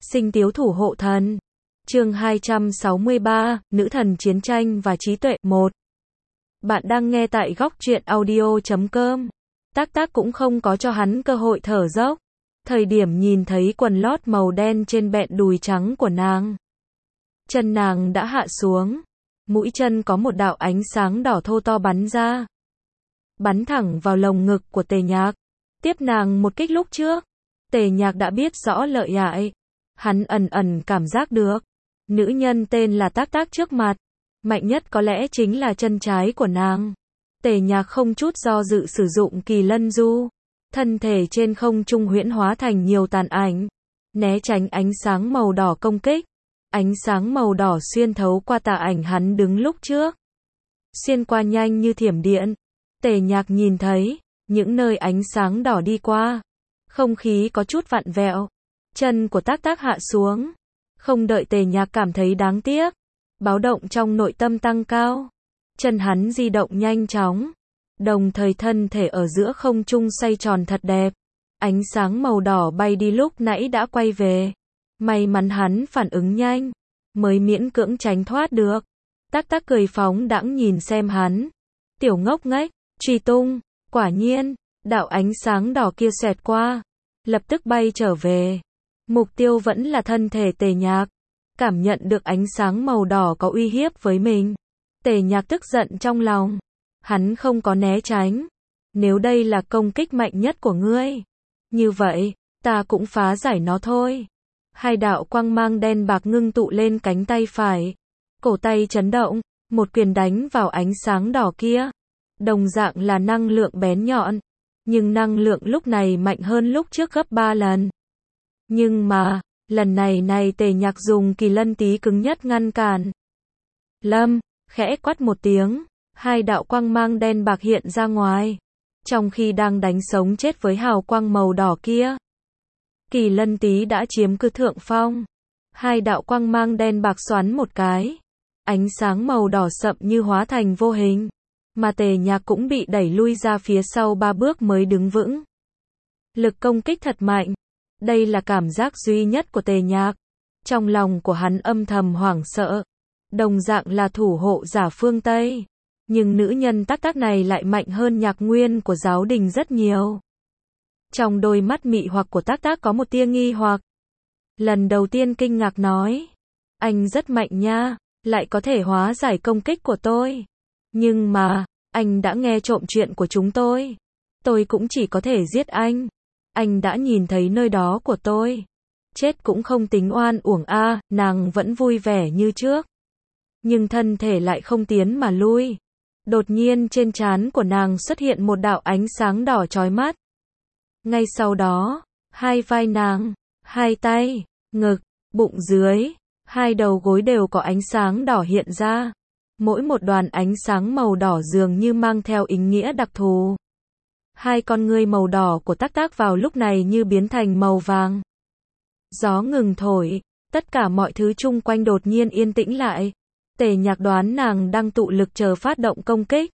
Sinh tiếu thủ hộ thần. Chương 263, Nữ thần chiến tranh và trí tuệ 1. Bạn đang nghe tại góc truyện audio.com. Tác tác cũng không có cho hắn cơ hội thở dốc. Thời điểm nhìn thấy quần lót màu đen trên bẹn đùi trắng của nàng. Chân nàng đã hạ xuống. Mũi chân có một đạo ánh sáng đỏ thô to bắn ra. Bắn thẳng vào lồng ngực của Tề Nhạc. Tiếp nàng một kích lúc trước. Tề Nhạc đã biết rõ lợi hại. Hắn ẩn ẩn cảm giác được. Nữ nhân tên là Tác Tác trước mặt. Mạnh nhất có lẽ chính là chân trái của nàng. Tề Nhạc không chút do dự sử dụng Kỳ Lân Du. Thân thể trên không trung huyễn hóa thành nhiều tàn ảnh. Né tránh ánh sáng màu đỏ công kích. Ánh sáng màu đỏ xuyên thấu qua tà ảnh hắn đứng lúc trước. Xuyên qua nhanh như thiểm điện. Tề Nhạc nhìn thấy, những nơi ánh sáng đỏ đi qua. Không khí có chút vặn vẹo. Chân của Tác Tác hạ xuống. Không đợi Tề Nhạc cảm thấy đáng tiếc. Báo động trong nội tâm tăng cao. Chân hắn di động nhanh chóng. Đồng thời thân thể ở giữa không trung xoay tròn thật đẹp. Ánh sáng màu đỏ bay đi lúc nãy đã quay về. May mắn hắn phản ứng nhanh. Mới miễn cưỡng tránh thoát được. Tác Tác cười phóng đãng nhìn xem hắn. Tiểu ngốc nghếch, truy tung. Quả nhiên, đạo ánh sáng đỏ kia xẹt qua. Lập tức bay trở về. Mục tiêu vẫn là thân thể Tề Nhạc. Cảm nhận được ánh sáng màu đỏ có uy hiếp với mình. Tề Nhạc tức giận trong lòng. Hắn không có né tránh. Nếu đây là công kích mạnh nhất của ngươi, như vậy, ta cũng phá giải nó thôi. Hai đạo quang mang đen bạc ngưng tụ lên cánh tay phải. Cổ tay chấn động, một quyền đánh vào ánh sáng đỏ kia. Đồng dạng là năng lượng bén nhọn. Nhưng năng lượng lúc này mạnh hơn lúc trước gấp 3 lần. Nhưng mà, lần này Tề Nhạc dùng Kỳ Lân Tý cứng nhất ngăn cản. Lâm, khẽ quát một tiếng, hai đạo quang mang đen bạc hiện ra ngoài. Trong khi đang đánh sống chết với hào quang màu đỏ kia. Kỳ Lân Tý đã chiếm cứ thượng phong. Hai đạo quang mang đen bạc xoắn một cái. Ánh sáng màu đỏ sậm như hóa thành vô hình. Mà Tề Nhạc cũng bị đẩy lui ra phía sau 3 bước mới đứng vững. Lực công kích thật mạnh. Đây là cảm giác duy nhất của Tề Nhạc. Trong lòng của hắn âm thầm hoảng sợ. Đồng dạng là thủ hộ giả phương Tây. Nhưng nữ nhân Tác Tác này lại mạnh hơn Nhạc Nguyên của giáo đình rất nhiều. Trong đôi mắt mị hoặc của Tác Tác có một tia nghi hoặc. Lần đầu tiên kinh ngạc nói. Anh rất mạnh nha, lại có thể hóa giải công kích của tôi. Nhưng mà, anh đã nghe trộm chuyện của chúng tôi. Tôi cũng chỉ có thể giết anh. Anh đã nhìn thấy nơi đó của tôi. Chết cũng không tính oan uổng a, nàng vẫn vui vẻ như trước. Nhưng thân thể lại không tiến mà lui. Đột nhiên trên trán của nàng xuất hiện một đạo ánh sáng đỏ chói mắt. Ngay sau đó, hai vai nàng, hai tay, ngực, bụng dưới, hai đầu gối đều có ánh sáng đỏ hiện ra. Mỗi một đoàn ánh sáng màu đỏ dường như mang theo ý nghĩa đặc thù. Hai con ngươi màu đỏ của Tác Tác vào lúc này như biến thành màu vàng. Gió ngừng thổi, tất cả mọi thứ chung quanh đột nhiên yên tĩnh lại. Tề Nhạc đoán nàng đang tụ lực chờ phát động công kích.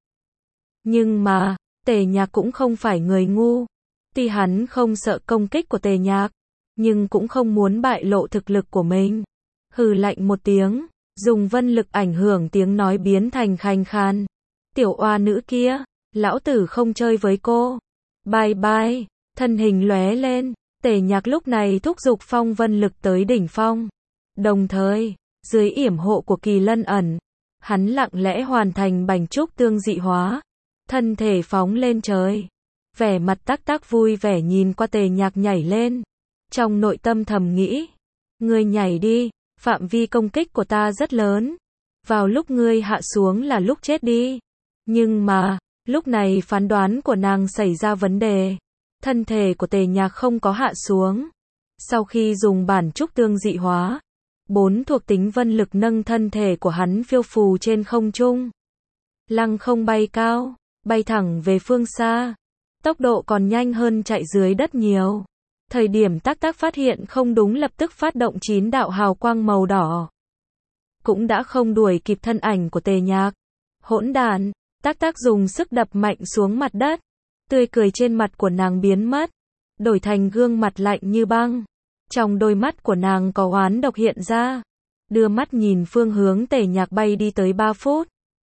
Nhưng mà, Tề Nhạc cũng không phải người ngu. Tuy hắn không sợ công kích của Tề Nhạc, nhưng cũng không muốn bại lộ thực lực của mình. Hừ lạnh một tiếng, dùng vân lực ảnh hưởng tiếng nói biến thành khàn khàn. Tiểu oa nữ kia, lão tử không chơi với cô. Bye bye, thân hình lóe lên, Tề Nhạc lúc này thúc giục phong vân lực tới đỉnh phong. Đồng thời, dưới yểm hộ của Kỳ Lân ẩn, hắn lặng lẽ hoàn thành bành trúc tương dị hóa. Thân thể phóng lên trời. Vẻ mặt Tác Tác vui vẻ nhìn qua Tề Nhạc nhảy lên. Trong nội tâm thầm nghĩ. Ngươi nhảy đi, phạm vi công kích của ta rất lớn. Vào lúc ngươi hạ xuống là lúc chết đi. Nhưng mà, lúc này phán đoán của nàng xảy ra vấn đề. Thân thể của Tề Nhạc không có hạ xuống. Sau khi dùng bản trúc tương dị hóa, 4 thuộc tính vân lực nâng thân thể của hắn phiêu phù trên không trung. Lăng không bay cao, bay thẳng về phương xa. Tốc độ còn nhanh hơn chạy dưới đất nhiều. Thời điểm Tác Tác phát hiện không đúng lập tức phát động 9 đạo hào quang màu đỏ. Cũng đã không đuổi kịp thân ảnh của Tề Nhạc. Hỗn đản, Tác Tác dùng sức đập mạnh xuống mặt đất. Tươi cười trên mặt của nàng biến mất. Đổi thành gương mặt lạnh như băng. Trong đôi mắt của nàng có oán độc hiện ra. Đưa mắt nhìn phương hướng Tề Nhạc bay đi tới 3 phút.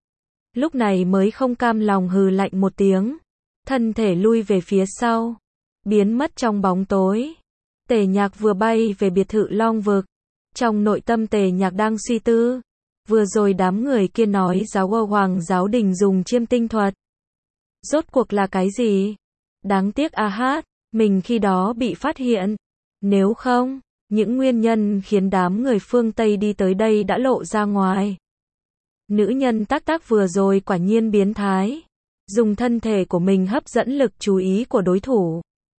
Lúc này mới không cam lòng hừ lạnh một tiếng. Thân thể lui về phía sau. Biến mất trong bóng tối. Tề Nhạc vừa bay về biệt thự Long Vực. Trong nội tâm Tề Nhạc đang suy tư. Vừa rồi đám người kia nói giáo Hoàng giáo đình dùng chiêm tinh thuật. Rốt cuộc là cái gì? Đáng tiếc mình khi đó bị phát hiện. Nếu không, những nguyên nhân khiến đám người phương Tây đi tới đây đã lộ ra ngoài. Nữ nhân Tắc Tắc vừa rồi quả nhiên biến thái. Dùng thân thể của mình hấp dẫn lực chú ý của đối thủ.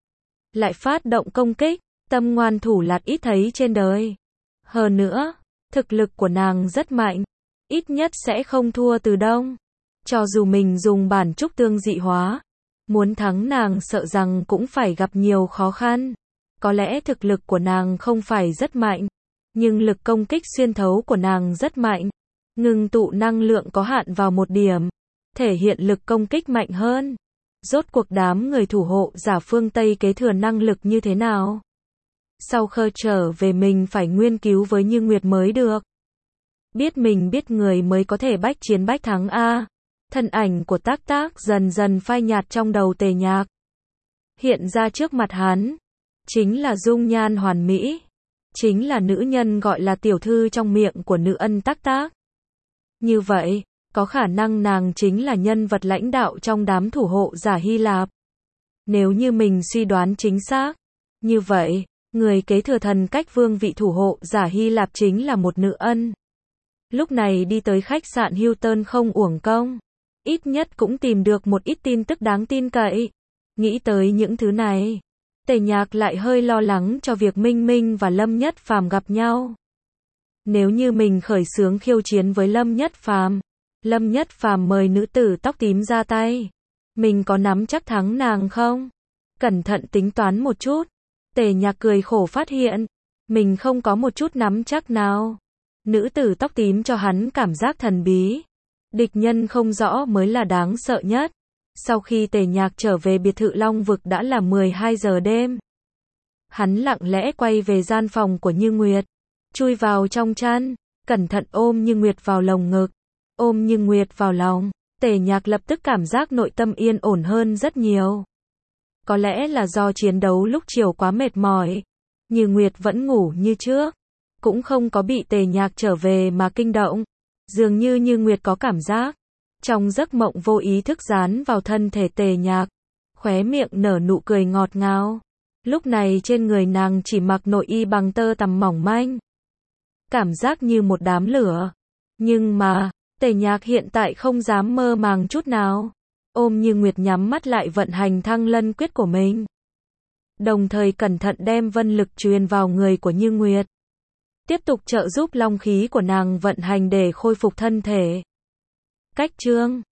Lại phát động công kích, tâm ngoan thủ lạt ít thấy trên đời. Hơn nữa, thực lực của nàng rất mạnh. Ít nhất sẽ không thua từ đông. Cho dù mình dùng bản trúc tương dị hóa. Muốn thắng nàng sợ rằng cũng phải gặp nhiều khó khăn. Có lẽ thực lực của nàng không phải rất mạnh. Nhưng lực công kích xuyên thấu của nàng rất mạnh. Ngưng tụ năng lượng có hạn vào một điểm. Thể hiện lực công kích mạnh hơn. Rốt cuộc đám người thủ hộ giả phương Tây kế thừa năng lực như thế nào? Sau khi trở về mình phải nghiên cứu với Như Nguyệt mới được. Biết mình biết người mới có thể bách chiến bách thắng a. Thân ảnh của Tắc Tắc dần dần phai nhạt trong đầu Tề Nhạc. Hiện ra trước mặt hắn. Chính là dung nhan hoàn mỹ. Chính là nữ nhân gọi là tiểu thư trong miệng của nữ ân Tắc Tắc. Như vậy, có khả năng nàng chính là nhân vật lãnh đạo trong đám thủ hộ giả Hy Lạp. Nếu như mình suy đoán chính xác. Như vậy, người kế thừa thần cách vương vị thủ hộ giả Hy Lạp chính là một nữ ân. Lúc này đi tới khách sạn Hilton không uổng công. Ít nhất cũng tìm được một ít tin tức đáng tin cậy. Nghĩ tới những thứ này. Tề Nhạc lại hơi lo lắng cho việc Minh Minh và Lâm Nhất Phàm gặp nhau. Nếu như mình khởi xướng khiêu chiến với Lâm Nhất Phàm. Lâm Nhất Phàm mời nữ tử tóc tím ra tay. Mình có nắm chắc thắng nàng không? Cẩn thận tính toán một chút. Tề Nhạc cười khổ phát hiện. Mình không có một chút nắm chắc nào. Nữ tử tóc tím cho hắn cảm giác thần bí. Địch nhân không rõ mới là đáng sợ nhất. Sau khi Tề Nhạc trở về biệt thự Long Vực đã là 12 giờ đêm. Hắn lặng lẽ quay về gian phòng của Như Nguyệt. Chui vào trong chăn. Cẩn thận ôm Như Nguyệt vào lồng ngực. Ôm Như Nguyệt vào lòng. Tề Nhạc lập tức cảm giác nội tâm yên ổn hơn rất nhiều. Có lẽ là do chiến đấu lúc chiều quá mệt mỏi. Như Nguyệt vẫn ngủ như trước. Cũng không có bị Tề Nhạc trở về mà kinh động. Dường như Như Nguyệt có cảm giác. Trong giấc mộng vô ý thức dán vào thân thể Tề Nhạc. Khóe miệng nở nụ cười ngọt ngào. Lúc này trên người nàng chỉ mặc nội y bằng tơ tằm mỏng manh. Cảm giác như một đám lửa. Nhưng mà, Tề Nhạc hiện tại không dám mơ màng chút nào. Ôm Như Nguyệt nhắm mắt lại vận hành Thăng Lân Quyết của mình. Đồng thời cẩn thận đem vân lực truyền vào người của Như Nguyệt. Tiếp tục trợ giúp long khí của nàng vận hành để khôi phục thân thể. Cách chương